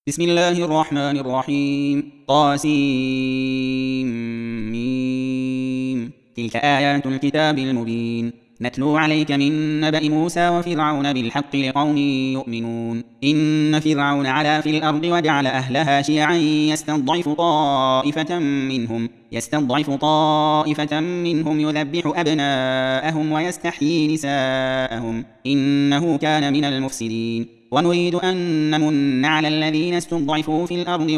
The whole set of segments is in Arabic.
بسم الله الرحمن الرحيم طاسيم. تلك آيات الكتاب المبين نتلو عليك من نبأ موسى وفرعون بالحق لقوم يؤمنون. إن فرعون علا في الأرض وجعل أهلها شيعا يستضعف طائفة منهم يذبح أبناءهم ويستحيي نساءهم إنه كان من المفسدين. ونريد أن نمن على الذين استضعفوا في الأرض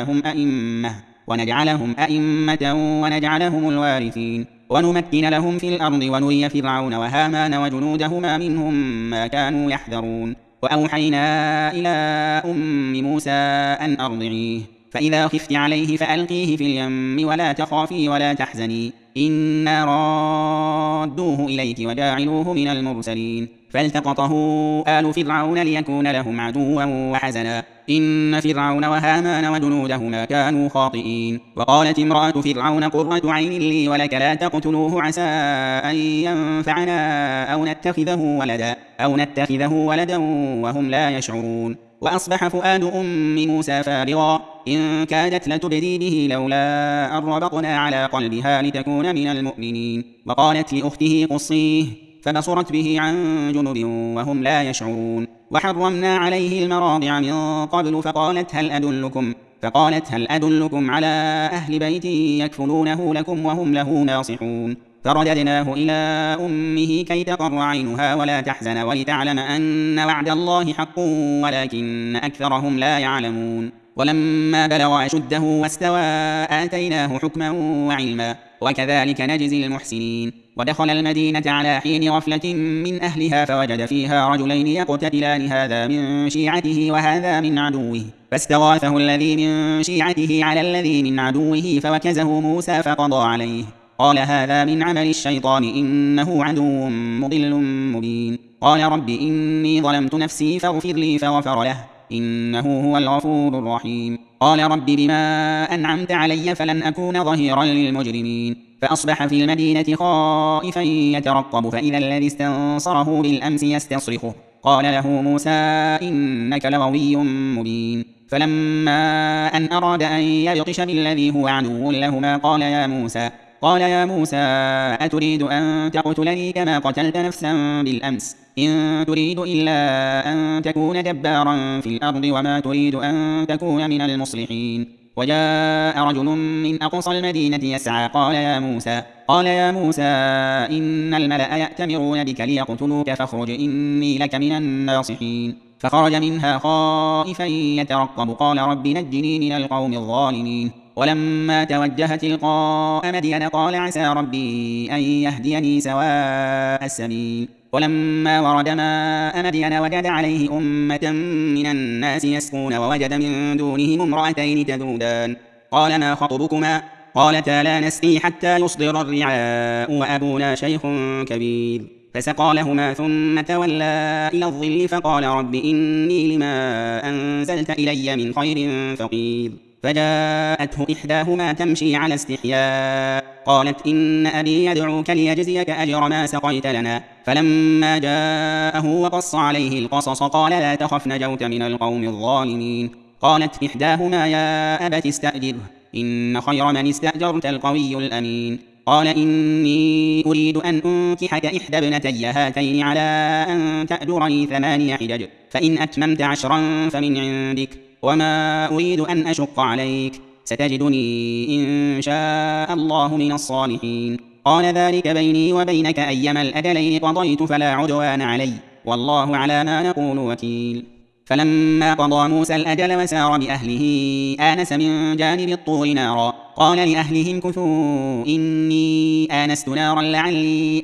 ونجعلهم أئمة ونجعلهم الوارثين ونمكن لهم في الأرض ونري فرعون وهامان وجنودهما منهم ما كانوا يحذرون. وأوحينا إلى أم موسى أن أرضعيه فإذا خفت عليه فألقيه في اليم ولا تخافي ولا تحزني إنا رادوه إليك وجاعلوه من المرسلين. فالتقطه آل فرعون ليكون لهم عدوا وحزنا إن فرعون وهامان وجنودهما كانوا خاطئين. وقالت امرأة فرعون قرة عين لي ولك لا تقتلوه عسى أن ينفعنا أو نتخذه ولدا وهم لا يشعرون. وأصبح فؤاد أم موسى فارغا إن كادت لتبدي به لولا أن ربطنا على قلبها لتكون من المؤمنين. وقالت لأخته قصيه فبصرت به عن جنب وهم لا يشعرون. وحرمنا عليه المراضع من قبل فقالت هل أدلكم على أهل بيت يكفلونه لكم وهم له ناصحون. فرددناه إلى أمه كي تقر عينها ولا تحزن ولتعلم أن وعد الله حق ولكن أكثرهم لا يعلمون. ولما بلغ أشده واستوى آتيناه حكما وعلما وكذلك نجزي المحسنين. ودخل المدينة على حين غفلة من أهلها فوجد فيها رجلين يقتتلان هذا من شيعته وهذا من عدوه فاستغاثه الذي من شيعته على الذي من عدوه فوكزه موسى فقضى عليه قال هذا من عمل الشيطان إنه عدو مضل مبين. قال رب إني ظلمت نفسي فاغفر لي فغفر له إنه هو الغفور الرحيم. قال رب بما أنعمت علي فلن أكون ظهيرا للمجرمين. فأصبح في المدينة خائفا يترقب فإذا الذي استنصره بالأمس يستصرخه قال له موسى إنك لغوي مبين. فلما أن أراد أن يبطش بالذي هو عدو لهما قال يا موسى أتريد أن تقتلني كما قتلت نفسا بالأمس إن تريد إلا أن تكون جبارا في الأرض وما تريد أن تكون من المصلحين. وجاء رجل من أقصى المدينة يسعى قال يا موسى إن الملأ يأتمرون بك ليقتلوك فاخرج إني لك من الناصحين. فخرج منها خائفا يترقب قال رب نجني من القوم الظالمين. ولما توجه تلقاء مدين قال عسى ربي أن يهديني سواء السبيل. ولما ورد ماء مدين وجد عليه أمة من الناس يسقون ووجد من دونهم امرأتين تذودان قال ما خطبكما قالتا لا نسقي حتى يصدر الرعاء وأبونا شيخ كبير. فسقى لهما ثم تولى إلى الظل فقال رب إني لما أنزلت إلي من خير فقير. فجاءته إحداهما تمشي على استحياء قالت إن أبي يدعوك ليجزيك أجر ما سقيت لنا. فلما جاءه وقص عليه القصص قال لا تخف نجوت من القوم الظالمين. قالت إحداهما يا أبت استأجره إن خير من استأجرت القوي الأمين. قال إني أريد أن أنكحك إحدى ابنتي هاتين على أن تأجرني 8 حجج فإن أتممت 10 فمن عندك وما أريد أن أشق عليك ستجدني إن شاء الله من الصالحين. قال ذلك بيني وبينك أيما الأجلين قضيت فلا عدوان علي والله على ما نقول وكيل. فلما قضى موسى الأجل وسار بأهله آنس من جانب الطور نارا قال لأهلهم كثوا إني آنست نارا لعلي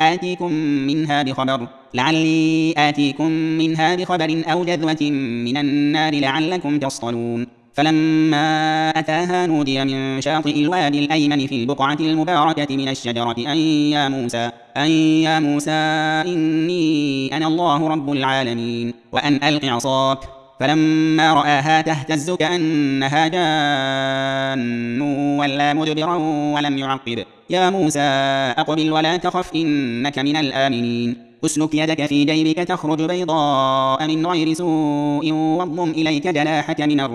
آتيكم منها بخبر أو جذوة من النار لعلكم تصطلون. فلما أتاها نودي من شاطئ الوادي الأيمن في البقعة المباركة من الشجرة أن يا موسى إني أنا الله رب العالمين وأن ألق عصاك. فلما رآها تهتز كأنها جان ولا مدبرا ولم يعقب يا موسى أقبل ولا تخف إنك من الآمنين. أسلك يدك في جيبك تخرج بيضاء من غير سوء واضم إليك جناحك من الرهب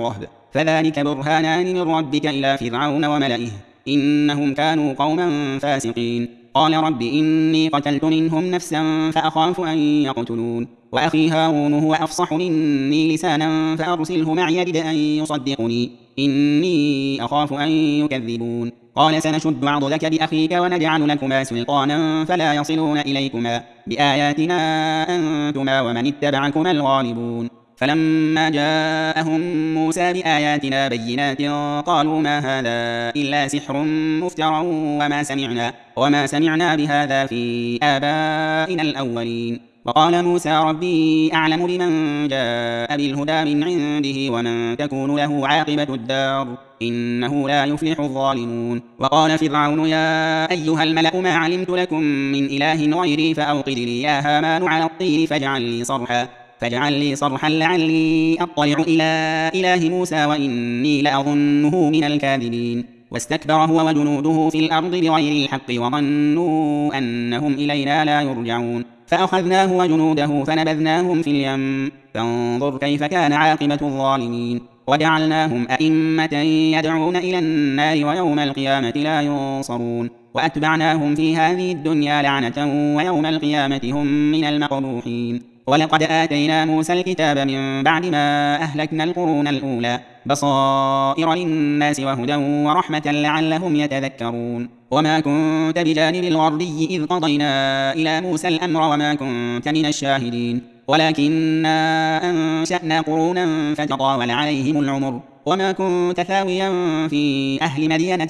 فذلك برهانان من ربك إلى فرعون وملئه إنهم كانوا قوما فاسقين. قال رب إني قتلت منهم نفسا فأخاف أن يقتلون وأخي هارون هو أفصح مني لسانا فأرسله معي يرد أن يصدقني إني أخاف أن يكذبون. قال سنشد عضدك بأخيك ونجعل لكما سلطانا فلا يصلون إليكما بآياتنا أنتما ومن اتبعكما الغالبون. فلما جاءهم موسى بآياتنا بينات قالوا ما هذا إلا سحر مفترى وما سمعنا بهذا في آبائنا الأولين. وقال موسى ربي أعلم بمن جاء بالهدى من عنده ومن تكون له عاقبة الدار إنه لا يفلح الظالمون. وقال فرعون يا أيها الملأ ما علمت لكم من إله غيري فأوقد لي يا هامان على الطين فاجعل لي صرحا لعلي أطلع إلى إله موسى وإني لأظنه من الكاذبين. واستكبر هو وجنوده في الأرض بغير الحق وظنوا أنهم إلينا لا يرجعون فأخذناه وجنوده فنبذناهم في اليم فانظر كيف كان عاقبة الظالمين. وجعلناهم أئمة يدعون إلى النار ويوم القيامة لا ينصرون وأتبعناهم في هذه الدنيا لعنة ويوم القيامة هم من المقبوحين. ولقد آتينا موسى الكتاب من بعد ما أهلكنا القرون الأولى بصائر للناس وهدى ورحمة لعلهم يتذكرون. وما كنت بجانب الغربي إذ قضينا إلى موسى الأمر وما كنت من الشاهدين ولكننا أنشأنا قرونا فتطاول عليهم العمر وما كنت ثاويا في أهل مدين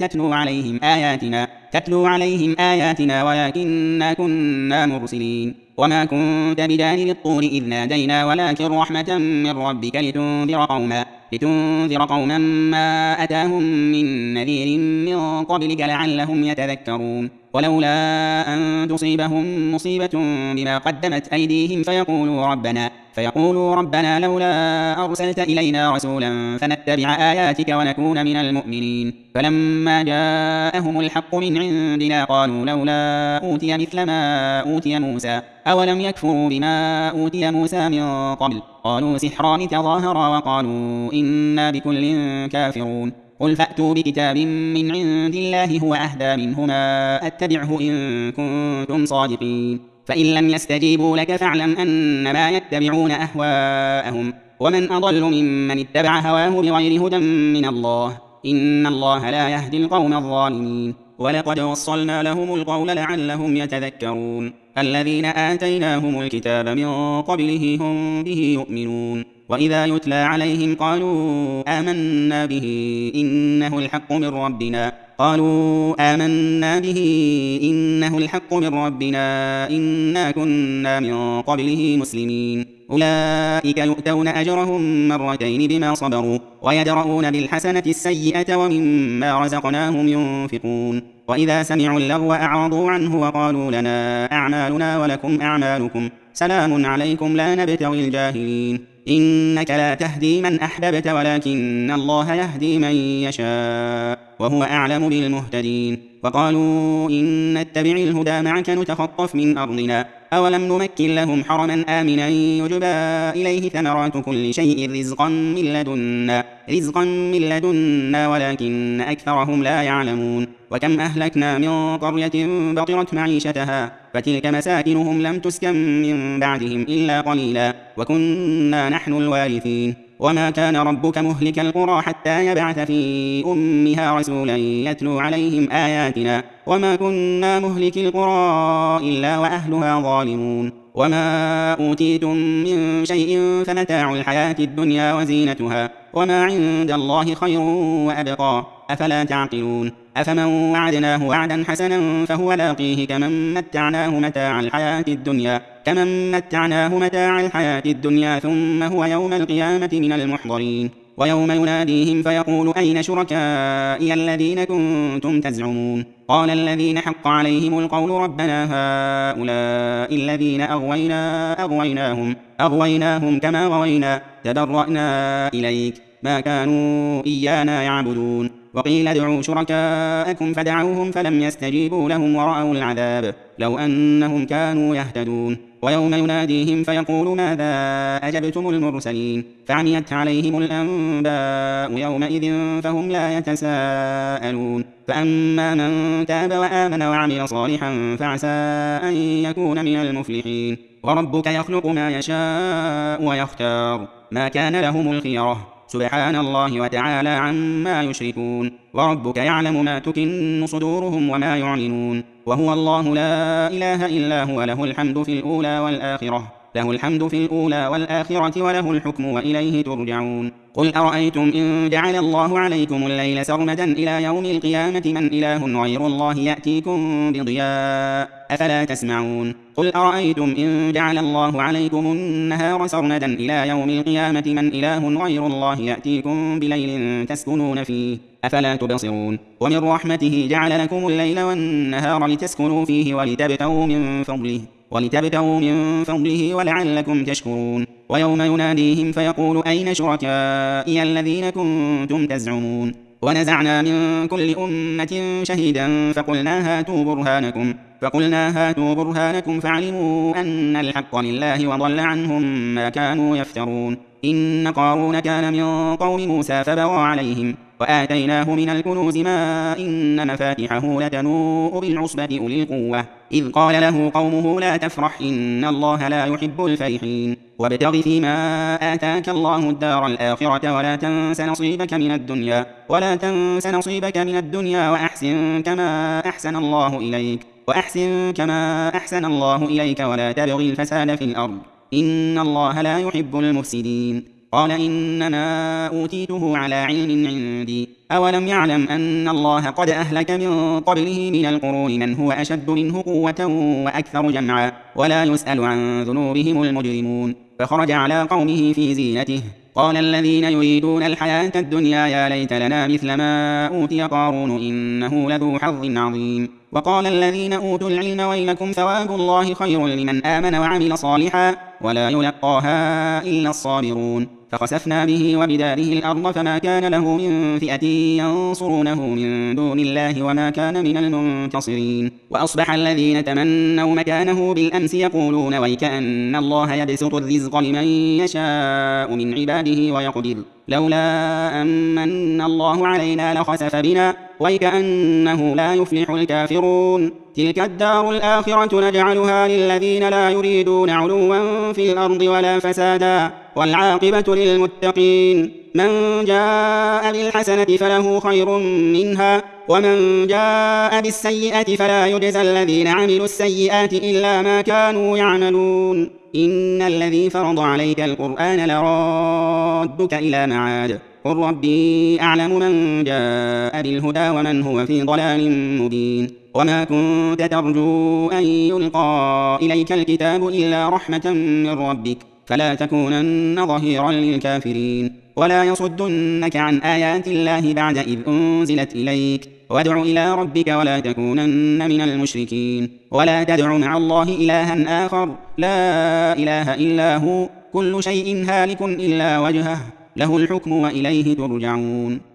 تتلو عليهم آياتنا ولكننا كنا مرسلين. وما كنت بجانب الطور إذ نادينا ولكن رحمة من ربك لتنذر قوما ما أتاهم من نذير من قبلك لعلهم يتذكرون. ولولا أن تصيبهم مصيبة بما قدمت أيديهم فيقولوا ربنا لولا أرسلت إلينا رسولا فنتبع آياتك ونكون من المؤمنين. فلما جاءهم الحق من عندنا قالوا لولا أوتي مثل ما أوتي موسى أولم يكفروا بما أوتي موسى من قبل قالوا سحران تظاهرا وقالوا إنا بكل كافرون. قل فأتوا بكتاب من عند الله هو أهدى منهما أتبعه إن كنتم صادقين. فإن لم يستجيبوا لك فاعلم أنما يتبعون أهواءهم ومن أضل ممن اتبع هواه بغير هدى من الله إن الله لا يهدي القوم الظالمين. ولقد وصلنا لهم القول لعلهم يتذكرون. الذين آتيناهم الكتاب من قبله هم به يؤمنون وإذا يتلى عليهم قالوا آمنا به إنه الحق من ربنا إنا كنا من قبله مسلمين. أولئك يؤتون أجرهم مرتين بما صبروا ويدرؤون بالحسنة السيئة ومما رزقناهم ينفقون. وإذا سمعوا اللغو أعرضوا عنه وقالوا لنا أعمالنا ولكم أعمالكم سلام عليكم لا نبتغي الجاهلين. إنك لا تهدي من أحببت ولكن الله يهدي من يشاء وهو أعلم بالمهتدين. وقالوا إن نتبع الهدى معك نتخطف من أرضنا أولم نمكن لهم حرما آمنا يجبى إليه ثمرات كل شيء رزقا من لدنا ولكن أكثرهم لا يعلمون. وكم أهلكنا من قرية بطرت معيشتها فتلك مساكنهم لم تسكن من بعدهم إلا قليلا وكنا نحن الوارثين. وما كان ربك مهلك القرى حتى يبعث في أمها رسولا يتلو عليهم آياتنا وما كنا مهلك القرى إلا وأهلها ظالمون. وما أوتيتم من شيء فمتاع الحياة الدنيا وزينتها وما عند الله خير وأبقى أفلا تعقلون. أفمن وعدناه وعدا حسنا فهو لاقيه كمن متعناه متاع الحياة الدنيا ثم هو يوم القيامة من المحضرين. ويوم يناديهم فيقول أين شركائي الذين كنتم تزعمون قال الذين حق عليهم القول ربنا هؤلاء الذين أغويناهم كما غوينا تبرأنا إليك ما كانوا إيانا يعبدون. وقيل ادعوا شركاءكم فدعوهم فلم يستجيبوا لهم ورأوا العذاب لو أنهم كانوا يهتدون ويوم يناديهم فيقول ماذا أجبتم المرسلين فعميت عليهم الأنباء يومئذ فهم لا يتساءلون فأما من تاب وآمن وعمل صالحا فعسى أن يكون من المفلحين وربك يخلق ما يشاء ويختار ما كان لهم الخيرة سبحان الله وتعالى عما يشركون وربك يعلم ما تكن صدورهم وما يعلنون وهو الله لا إله إلا هو له الحمد في الأولى والآخرة وله الحكم وإليه ترجعون قل أرأيتم إن جعل الله عليكم الليل سرمدا إلى يوم القيامة من إله غير الله يأتيكم بضياء أفلا تسمعون قل أرأيتم إن جعل الله عليكم النهار سرمدا إلى يوم القيامة من إله غير الله يأتيكم بليل تسكنون فيه أفلا تبصرون ومن رحمته جعل لكم الليل والنهار لتسكنوا فيه ولتبتغوا من فضله ولعلكم تشكرون ويوم يناديهم فيقول أين شركائي الذين كنتم تزعمون ونزعنا من كل أمة شهيدا فقلنا هاتوا برهانكم فعلموا أن الحق لله وضل عنهم ما كانوا يفترون إن قارون كان من قوم موسى فبغى عليهم وآتيناه من الكنوز ما إن مفاتحه لتنوء بالعصبة أولي القوة إذ قال له قومه لا تفرح إن الله لا يحب الفرحين وابتغ فيما آتاك الله الدار الآخرة ولا تنس نصيبك من الدنيا وأحسن كما أحسن الله إليك ولا تبغي الفساد في الأرض إن الله لا يحب المفسدين قال إنما أوتيته على علم عندي أولم يعلم أن الله قد أهلك من قبله من القرون من هو أشد منه قوة وأكثر جمعا ولا يسأل عن ذنوبهم المجرمون فخرج على قومه في زينته قال الذين يريدون الحياة الدنيا يا ليت لنا مثل ما أوتي قارون إنه لذو حظ عظيم وقال الذين أوتوا العلم ويلكم ثواب الله خير لمن آمن وعمل صالحا ولا يلقاها إلا الصابرون فخسفنا به وبداره الأرض فما كان له من فئة ينصرونه من دون الله وما كان من المنتصرين وأصبح الذين تمنوا مكانه بالأمس يقولون ويكأن الله يبسط الرزق لمن يشاء من عباده ويقدر لولا أمن الله علينا لخسف بنا ويكأنه لا يفلح الكافرون تلك الدار الآخرة نجعلها للذين لا يريدون علوا في الأرض ولا فسادا والعاقبة للمتقين من جاء بالحسنة فله خير منها ومن جاء بالسيئة فلا يجزى الذين عملوا السيئات إلا ما كانوا يعملون إن الذي فرض عليك القرآن لرادك إلى معاد قل ربي أعلم من جاء بالهدى ومن هو في ضلال مبين وما كنت ترجو أن يلقى إليك الكتاب إلا رحمة من ربك فلا تكونن ظهيرا للكافرين ولا يصدنك عن آيات الله بعد إذ أنزلت إليك وادع إلى ربك ولا تكونن من المشركين ولا تدع مع الله إلها آخر لا إله إلا هو كل شيء هالك إلا وجهه له الحكم وإليه ترجعون